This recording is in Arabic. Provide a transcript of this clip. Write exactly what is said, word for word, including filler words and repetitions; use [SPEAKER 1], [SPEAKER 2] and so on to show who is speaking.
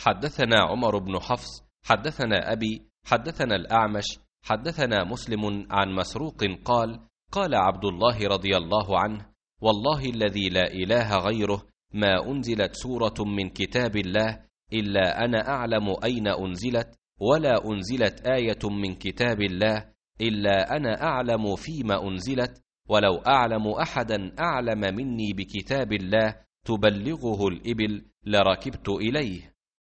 [SPEAKER 1] حدثنا عمر بن حفص حدثنا أبي حدثنا الأعمش حدثنا مسلم عن مسروق قال قال عبد الله رضي الله عنه والله الذي لا إله غيره ما أنزلت سورة من كتاب الله إلا أنا أعلم أين أنزلت ولا أنزلت آية من كتاب الله إلا أنا أعلم فيما أنزلت ولو أعلم أحدا أعلم مني بكتاب الله تبلغه الإبل لركبت إليه.